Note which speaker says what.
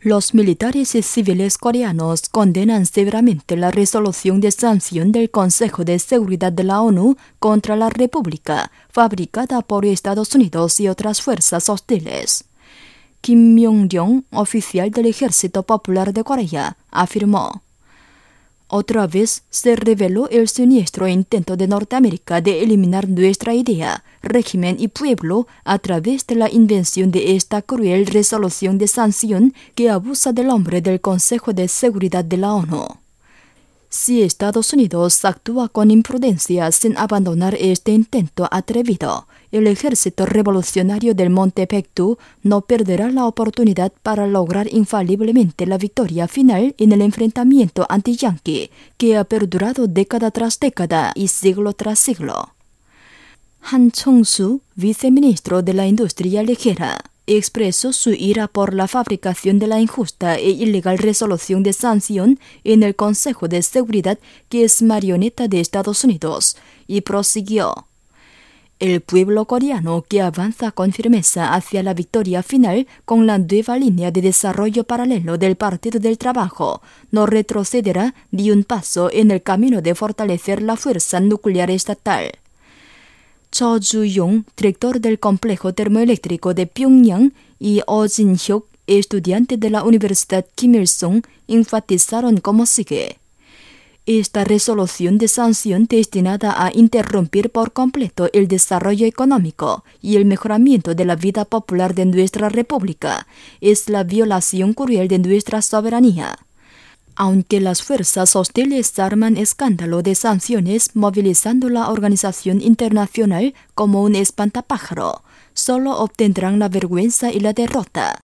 Speaker 1: Los militares y civiles coreanos condenan severamente la resolución de sanción del Consejo de Seguridad de la ONU contra la República, fabricada por Estados Unidos y otras fuerzas hostiles. Kim Myong-ryong, oficial del Ejército Popular de Corea, afirmó: "Otra vez se reveló el siniestro intento de Norteamérica de eliminar nuestra idea, régimen y pueblo a través de la invención de esta cruel resolución de sanción que abusa del nombre del Consejo de Seguridad de la ONU. Si Estados Unidos actúa con imprudencia sin abandonar este intento atrevido, el ejército revolucionario del Monte Baekdu no perderá la oportunidad para lograr infaliblemente la victoria final en el enfrentamiento anti-yanqui, que ha perdurado década tras década y siglo tras siglo". Han Chong-su, viceministro de la Industria Ligera, expresó su ira por la fabricación de la injusta e ilegal resolución de sanción en el Consejo de Seguridad, que es marioneta de Estados Unidos, y prosiguió: "El pueblo coreano, que avanza con firmeza hacia la victoria final con la nueva línea de desarrollo paralelo del Partido del Trabajo, no retrocederá ni un paso en el camino de fortalecer la fuerza nuclear estatal". Cho Ju-yong, director del complejo termoeléctrico de Pyongyang, y Oh Jin-hyuk, estudiante de la Universidad Kim Il-sung, enfatizaron como sigue: "Esta resolución de sanción destinada a interrumpir por completo el desarrollo económico y el mejoramiento de la vida popular de nuestra república es la violación cruel de nuestra soberanía. Aunque las fuerzas hostiles arman escándalo de sanciones movilizando la organización internacional como un espantapájaro, solo obtendrán la vergüenza y la derrota.